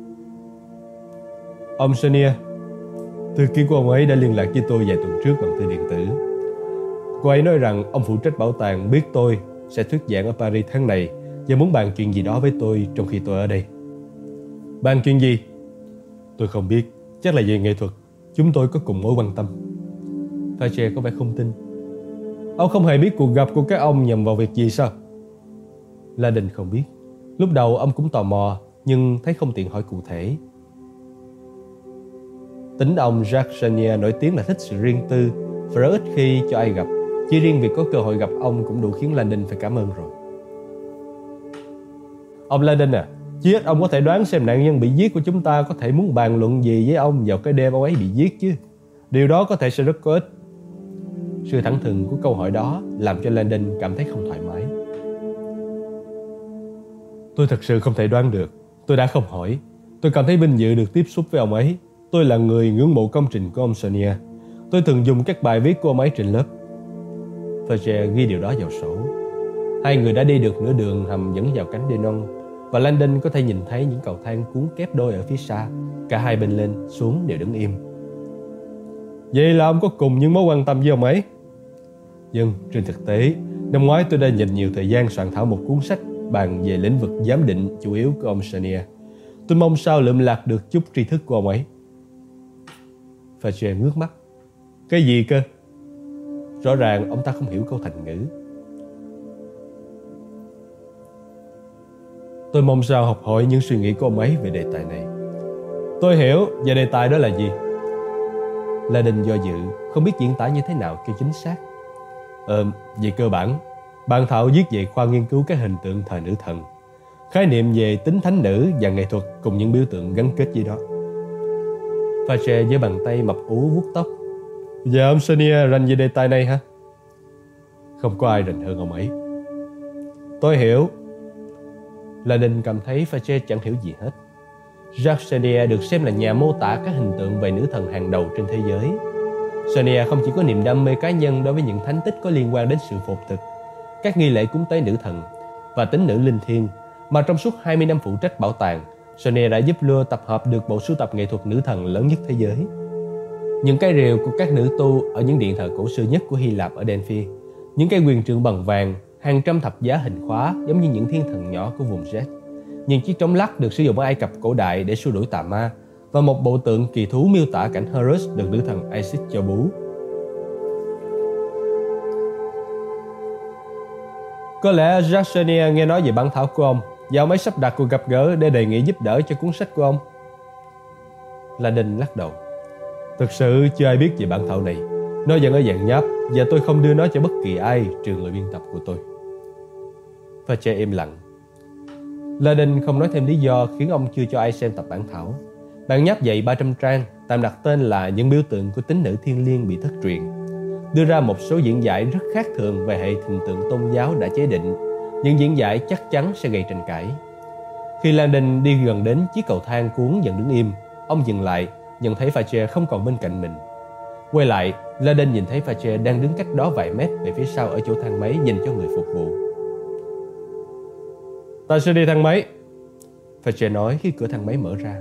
Ông Chenier. Thư ký của ông ấy đã liên lạc với tôi vài tuần trước bằng thư điện tử. Cô ấy nói rằng ông phụ trách bảo tàng biết tôi sẽ thuyết giảng ở Paris tháng này và muốn bàn chuyện gì đó với tôi trong khi tôi ở đây. Bàn chuyện gì? Tôi không biết, chắc là về nghệ thuật. Chúng tôi có cùng mối quan tâm. Fache có vẻ không tin. Ông không hề biết cuộc gặp của các ông nhằm vào việc gì sao? Laden không biết. Lúc đầu ông cũng tò mò, nhưng thấy không tiện hỏi cụ thể. Tính ông Jacques Chenier nổi tiếng là thích sự riêng tư và rất ít khi cho ai gặp. Chỉ riêng việc có cơ hội gặp ông cũng đủ khiến Laden phải cảm ơn rồi. Ông Laden à, chí ít ông có thể đoán xem nạn nhân bị giết của chúng ta có thể muốn bàn luận gì với ông vào cái đêm ông ấy bị giết chứ. Điều đó có thể sẽ rất có ích. Sự thẳng thừng của câu hỏi đó làm cho Laden cảm thấy không thoải mái. Tôi thật sự không thể đoán được. Tôi đã không hỏi. Tôi cảm thấy vinh dự được tiếp xúc với ông ấy. Tôi là người ngưỡng mộ công trình của ông Chenier. Tôi thường dùng các bài viết của ông ấy trên lớp. Fache ghi điều đó vào sổ. Hai người đã đi được nửa đường hầm dẫn vào cánh Denon, và Laden có thể nhìn thấy những cầu thang cuốn kép đôi ở phía xa. Cả hai bên lên xuống đều đứng im. Vậy là ông có cùng những mối quan tâm với ông ấy? Vâng, trên thực tế, năm ngoái tôi đã dành nhiều thời gian soạn thảo một cuốn sách bàn về lĩnh vực giám định chủ yếu của ông Chenier. Tôi mong sao lượm lạc được chút tri thức của ông ấy. Fache ngước mắt. Cái gì cơ? Rõ ràng ông ta không hiểu câu thành ngữ. Tôi mong sao học hỏi những suy nghĩ của ông ấy về đề tài này. Tôi hiểu, và đề tài đó là gì? Laden do dự, không biết diễn tả như thế nào cho chính xác. Về cơ bản, bàn thảo viết về khoa nghiên cứu các hình tượng thời nữ thần, khái niệm về tính thánh nữ và nghệ thuật cùng những biểu tượng gắn kết với đó. Fache với bàn tay mập ú vuốt tóc. Và ông Chenier rành về đề tài này hả? Không có ai rành hơn ông ấy. Tôi hiểu. Laden cảm thấy Fache chẳng hiểu gì hết. Jacques Chenier được xem là nhà mô tả các hình tượng về nữ thần hàng đầu trên thế giới. Chenier không chỉ có niềm đam mê cá nhân đối với những thánh tích có liên quan đến sự phồn thực, các nghi lễ cúng tế nữ thần và tín nữ linh thiêng, mà trong suốt 20 năm phụ trách bảo tàng, Chenier đã giúp Louvre tập hợp được bộ sưu tập nghệ thuật nữ thần lớn nhất thế giới. Những cái rìu của các nữ tu ở những điện thờ cổ xưa nhất của Hy Lạp ở Delphi, những cây quyền trượng bằng vàng hàng trăm thập giá hình khóa giống như những thiên thần nhỏ của vùng Z, những chiếc trống lắc được sử dụng ở Ai Cập cổ đại để xua đuổi tà ma, và một bộ tượng kỳ thú miêu tả cảnh Horus được nữ thần Isis cho bú. Có lẽ Jacksonia nghe nói về bản thảo của ông và ông ấy sắp đặt cuộc gặp gỡ để đề nghị giúp đỡ cho cuốn sách của ông. Landon lắc đầu. Thực sự chưa ai biết về bản thảo này. Nó vẫn ở dạng nháp và tôi không đưa nó cho bất kỳ ai trừ người biên tập của tôi. Fache im lặng. Landon không nói thêm lý do khiến ông chưa cho ai xem tập bản thảo. Bản nháp dày 300 trang, tạm đặt tên là Những biểu tượng của tín nữ thiêng liêng bị thất truyền, đưa ra một số diễn giải rất khác thường về hệ hình tượng tôn giáo đã chế định. Những diễn giải chắc chắn sẽ gây tranh cãi. Khi Landon đi gần đến chiếc cầu thang cuốn dần đứng im, ông dừng lại, nhận thấy Fache không còn bên cạnh mình. Quay lại, Landon nhìn thấy Fache đang đứng cách đó vài mét về phía sau ở chỗ thang máy dành cho người phục vụ. Ta sẽ đi thang máy, Fache nói khi cửa thang máy mở ra.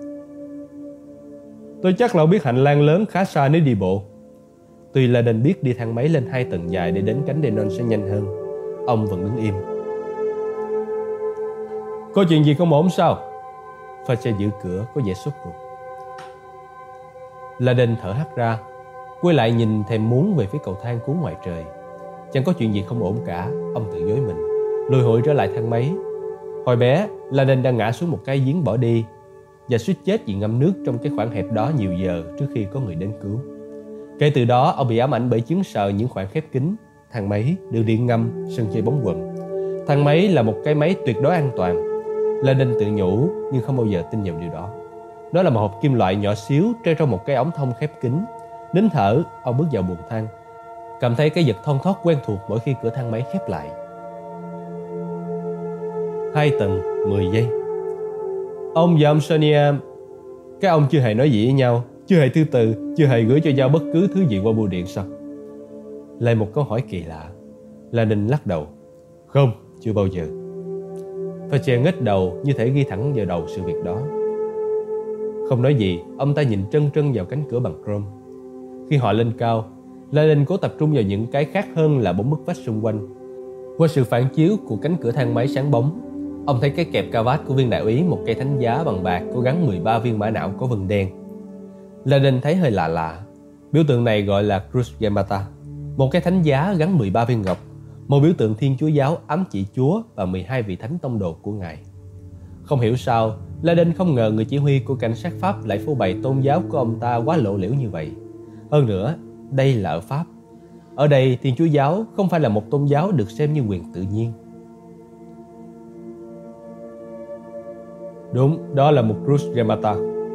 Tôi chắc là ông biết hành lang lớn khá xa nếu đi bộ. Tuy Landon biết đi thang máy lên 2 tầng dài để đến cánh Denon sẽ nhanh hơn, ông vẫn đứng im. Có chuyện gì không ổn sao? Fache giữ cửa có vẻ sốt ruột. Landon thở hắt ra, quay lại nhìn thèm muốn về phía cầu thang cuốn ngoài trời. Chẳng có chuyện gì không ổn cả, ông tự dối mình, lùi hụi trở lại thang máy. Hồi bé, Landon đang ngã xuống một cái giếng bỏ đi và suýt chết vì ngâm nước trong cái khoảng hẹp đó nhiều giờ trước khi có người đến cứu. Kể từ đó, ông bị ám ảnh bởi chứng sợ những khoảng khép kín, thang máy, đường điện ngầm, sân chơi bóng quần. Thang máy là một cái máy tuyệt đối an toàn. Landon tự nhủ nhưng không bao giờ tin vào điều đó. Nó là một hộp kim loại nhỏ xíu treo trong một cái ống thông khép kín. Nín thở, ông bước vào buồng thang, cảm thấy cái giật thon thót quen thuộc mỗi khi cửa thang máy khép lại. 2 tầng, 10 giây. Ông và ông Sonia, các ông chưa hề nói gì với nhau, chưa hề thư từ, chưa hề gửi cho nhau bất cứ thứ gì qua bưu điện sao? Lại một câu hỏi kỳ lạ. Landon lắc đầu. Không, chưa bao giờ. Fache nghếch đầu như thể ghi thẳng vào đầu sự việc đó. Không nói gì, ông ta nhìn trân trân vào cánh cửa bằng chrome. Khi họ lên cao, Landon cố tập trung vào những cái khác hơn là 4 bức vách xung quanh. Qua sự phản chiếu của cánh cửa thang máy sáng bóng, ông thấy cái kẹp cà vạt của viên đại úy một cây thánh giá bằng bạc có gắn 13 viên mã não có vân đen. Landon thấy hơi lạ lạ. Biểu tượng này gọi là Cruz Gemata, một cái thánh giá gắn 13 viên ngọc, một biểu tượng Thiên Chúa giáo ám chỉ Chúa và 12 vị thánh tông đồ của Ngài. Không hiểu sao, Landon không ngờ người chỉ huy của cảnh sát Pháp lại phô bày tôn giáo của ông ta quá lộ liễu như vậy. Hơn nữa, đây là ở Pháp. Ở đây, Thiên Chúa giáo không phải là một tôn giáo được xem như quyền tự nhiên. Đúng, đó là một Cruz Gemata.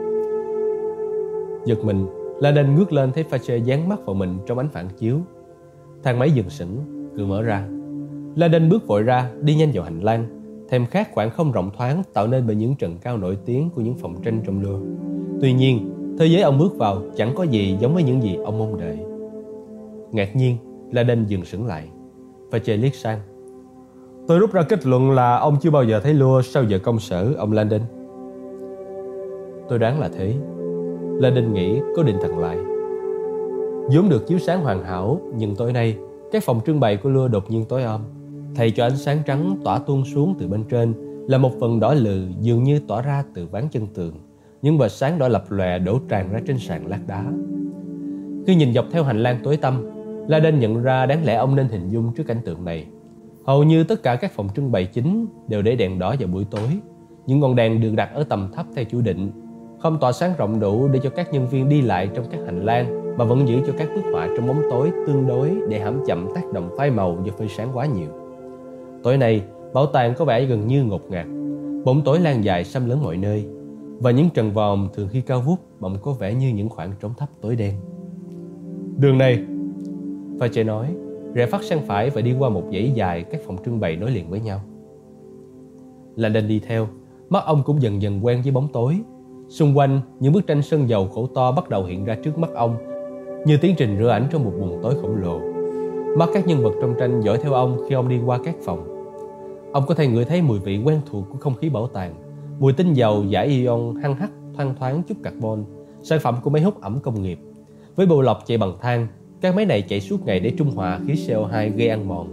Giật mình, Landon ngước lên thấy Fache dán mắt vào mình trong ánh phản chiếu. Thang máy dừng sững, cửa mở ra. Landon bước vội ra, đi nhanh vào hành lang, thèm khát khoảng không rộng thoáng tạo nên bởi những trần cao nổi tiếng của những phòng tranh trong lưa. Tuy nhiên, thế giới ông bước vào chẳng có gì giống với những gì ông mong đợi. Ngạc nhiên, Landon dừng sững lại. Fache liếc sang. Tôi rút ra kết luận là ông chưa bao giờ thấy lua sau giờ công sở, ông Landon. Tôi đoán là thế. Landon nghĩ cố định thần lại. vốn được chiếu sáng hoàn hảo, nhưng tối nay các phòng trưng bày của lưa đột nhiên tối om. Thay cho ánh sáng trắng tỏa tuôn xuống từ bên trên là một phần đỏ lừ dường như tỏa ra từ ván chân tường. Những vệt sáng đỏ lập lòe đổ tràn ra trên sàn lát đá. Khi nhìn dọc theo hành lang tối tăm, Landon nhận ra đáng lẽ ông nên hình dung trước cảnh tượng này. Hầu như tất cả các phòng trưng bày chính đều để đèn đỏ vào buổi tối. Những ngọn đèn được đặt ở tầm thấp theo chủ định, không tỏa sáng rộng đủ để cho các nhân viên đi lại trong các hành lang, mà vẫn giữ cho các bức họa trong bóng tối tương đối để hãm chậm tác động phai màu do phơi sáng quá nhiều. Tối nay, bảo tàng có vẻ gần như ngột ngạt. Bóng tối lan dài xâm lấn mọi nơi, và những trần vòm thường khi cao vút bỗng có vẻ như những khoảng trống thấp tối đen. Đường này, Fache nói, rẽ phát sang phải và đi qua một dãy dài các phòng trưng bày nối liền với nhau. Landon đi theo, mắt ông cũng dần dần quen với bóng tối. Xung quanh, những bức tranh sơn dầu khổ to bắt đầu hiện ra trước mắt ông, như tiến trình rửa ảnh trong một buồng tối khổng lồ. Mắt các nhân vật trong tranh dõi theo ông khi ông đi qua các phòng. Ông có thể ngửi thấy mùi vị quen thuộc của không khí bảo tàng, mùi tinh dầu giải ion hăng hắc thoang thoáng chút carbon, sản phẩm của máy hút ẩm công nghiệp. Với bộ lọc chạy bằng than, các máy này chạy suốt ngày để trung hòa khí CO2 gây ăn mòn.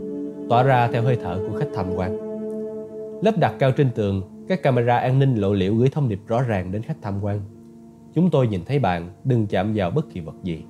tỏa ra theo hơi thở của khách tham quan. Lắp đặt cao trên tường, các camera an ninh lộ liễu gửi thông điệp rõ ràng đến khách tham quan. Chúng tôi nhìn thấy bạn, đừng chạm vào bất kỳ vật gì.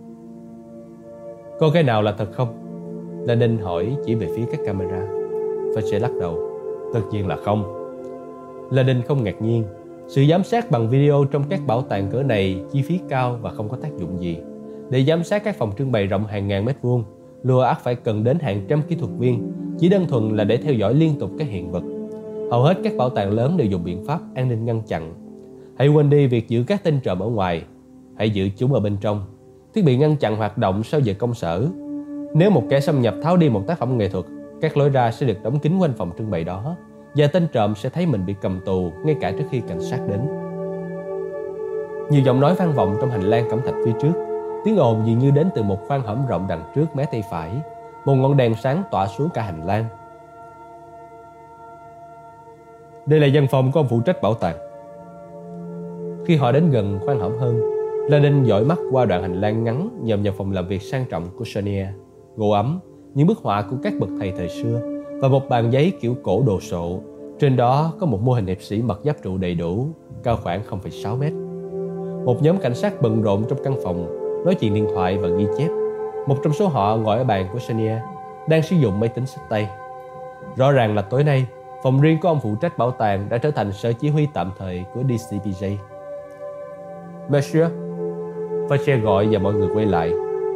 Có cái nào là thật không? Landon hỏi chỉ về phía các camera. Fisher lắc đầu. Tất nhiên là không. Landon không ngạc nhiên. Sự giám sát bằng video trong các bảo tàng cỡ này chi phí cao và không có tác dụng gì. Để giám sát các phòng trưng bày rộng hàng ngàn mét vuông, Louvre ắt phải cần đến hàng trăm kỹ thuật viên, chỉ đơn thuần là để theo dõi liên tục các hiện vật. Hầu hết các bảo tàng lớn đều dùng biện pháp an ninh ngăn chặn. Hãy quên đi việc giữ các tên trộm ở ngoài, hãy giữ chúng ở bên trong. Thiết bị ngăn chặn hoạt động sau giờ công sở. Nếu một kẻ xâm nhập tháo đi một tác phẩm nghệ thuật, các lối ra sẽ được đóng kín quanh phòng trưng bày đó, và tên trộm sẽ thấy mình bị cầm tù ngay cả trước khi cảnh sát đến. Nhiều giọng nói vang vọng trong hành lang cẩm thạch phía trước. Tiếng ồn dường như đến từ một khoang hõm rộng đằng trước mé tay phải. Một ngọn đèn sáng tỏa xuống cả hành lang. Đây là văn phòng của ông phụ trách bảo tàng. Khi họ đến gần khoang hõm hơn, Landon dõi mắt qua đoạn hành lang ngắn nhòm vào phòng làm việc sang trọng của Sonia. Gỗ ấm, những bức họa của các bậc thầy thời xưa và một bàn giấy kiểu cổ đồ sộ. Trên đó có một mô hình hiệp sĩ mặc giáp trụ đầy đủ, cao khoảng 0,6 mét. Một nhóm cảnh sát bận rộn trong căn phòng, nói chuyện điện thoại và ghi chép. Một trong số họ ngồi ở bàn của Sonia, đang sử dụng máy tính xách tay. Rõ ràng là tối nay, phòng riêng của ông phụ trách bảo tàng đã trở thành sở chỉ huy tạm thời của DCPJ. Monsieur, Fisher gọi và mọi người quay lại.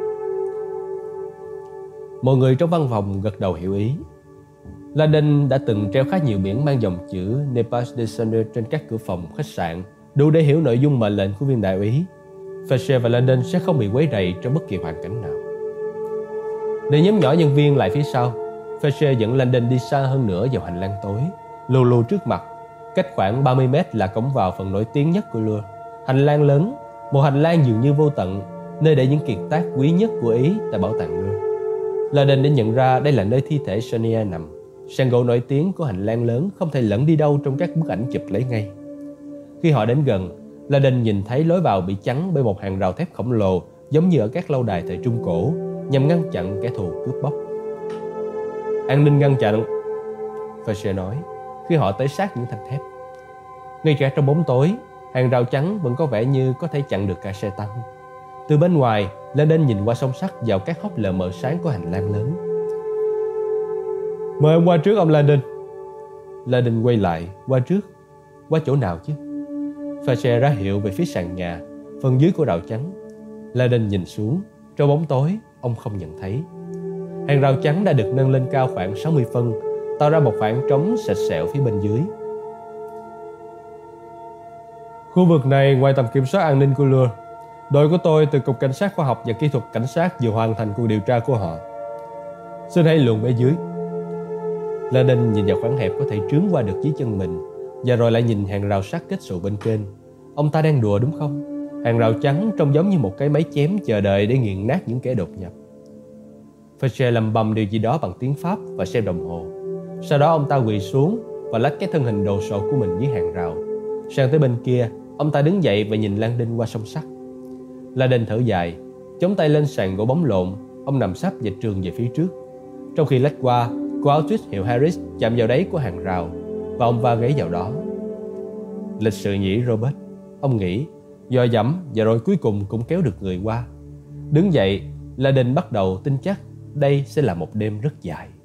Mọi người trong văn phòng gật đầu hiểu ý. Landon đã từng treo khá nhiều biển mang dòng chữ Ne pas descendre trên các cửa phòng khách sạn, đủ để hiểu nội dung mệnh lệnh của viên đại úy. Fisher và Landon sẽ không bị quấy rầy trong bất kỳ hoàn cảnh nào. Để nhóm nhỏ nhân viên lại phía sau, Fisher dẫn Landon đi xa hơn nữa vào hành lang tối. Lù lù trước mặt, cách khoảng 30 mét là cổng vào phần nổi tiếng nhất của Louvre. Hành lang lớn, một hành lang dường như vô tận, nơi để những kiệt tác quý nhất của Ý tại bảo tàng Louvre. Landon đã nhận ra đây là nơi thi thể Sonia nằm. Sàn gỗ nổi tiếng của hành lang lớn không thể lẫn đi đâu trong các bức ảnh chụp lấy ngay. Khi họ đến gần, Landon nhìn thấy lối vào bị chắn bởi một hàng rào thép khổng lồ, giống như ở các lâu đài thời Trung Cổ, nhằm ngăn chặn kẻ thù cướp bóc. An ninh ngăn chặn, Fisher nói, khi họ tới sát những thanh thép. Ngay cả trong bóng tối, hàng rào chắn vẫn có vẻ như có thể chặn được cả xe tăng. Từ bên ngoài, Landon nhìn qua song sắt vào các hốc lờ mờ sáng của hành lang lớn. Mời ông qua trước, ông Landon. Landon quay lại. Qua trước? Qua chỗ nào chứ? Fisher ra hiệu về phía sàn nhà, phần dưới của rào chắn. Landon nhìn xuống. Trong bóng tối, ông không nhận thấy. Hàng rào chắn đã được nâng lên cao khoảng 60 phân, tạo ra một khoảng trống sệt sẹo phía bên dưới. Khu vực này ngoài tầm kiểm soát an ninh của Louvre. Đội của tôi từ Cục Cảnh sát Khoa học và Kỹ thuật Cảnh sát vừa hoàn thành cuộc điều tra của họ. Xin hãy luồn bên dưới. Landon nhìn vào khoảng hẹp có thể trướm qua được dưới chân mình, và rồi lại nhìn hàng rào sắt kết xù bên trên. Ông ta đang đùa đúng không? Hàng rào trắng trông giống như một cái máy chém chờ đợi để nghiền nát những kẻ đột nhập. Fisher lầm bầm điều gì đó bằng tiếng Pháp và xem đồng hồ. Sau đó ông ta quỳ xuống và lách cái thân hình đồ sộ của mình dưới hàng rào. Sang tới bên kia, ông ta đứng dậy và nhìn Landon qua song sắt. Landon thở dài, chống tay lên sàn gỗ bóng lộn. Ông nằm sấp và trườn về phía trước. Trong khi lách qua, cô áo tweed hiệu Harris chạm vào đáy của hàng rào và ông va gáy vào đó. Lịch sự nhỉ Robert, ông nghĩ, dò dẫm và rồi cuối cùng cũng kéo được người qua. Đứng dậy, Landon bắt đầu tin chắc đây sẽ là một đêm rất dài.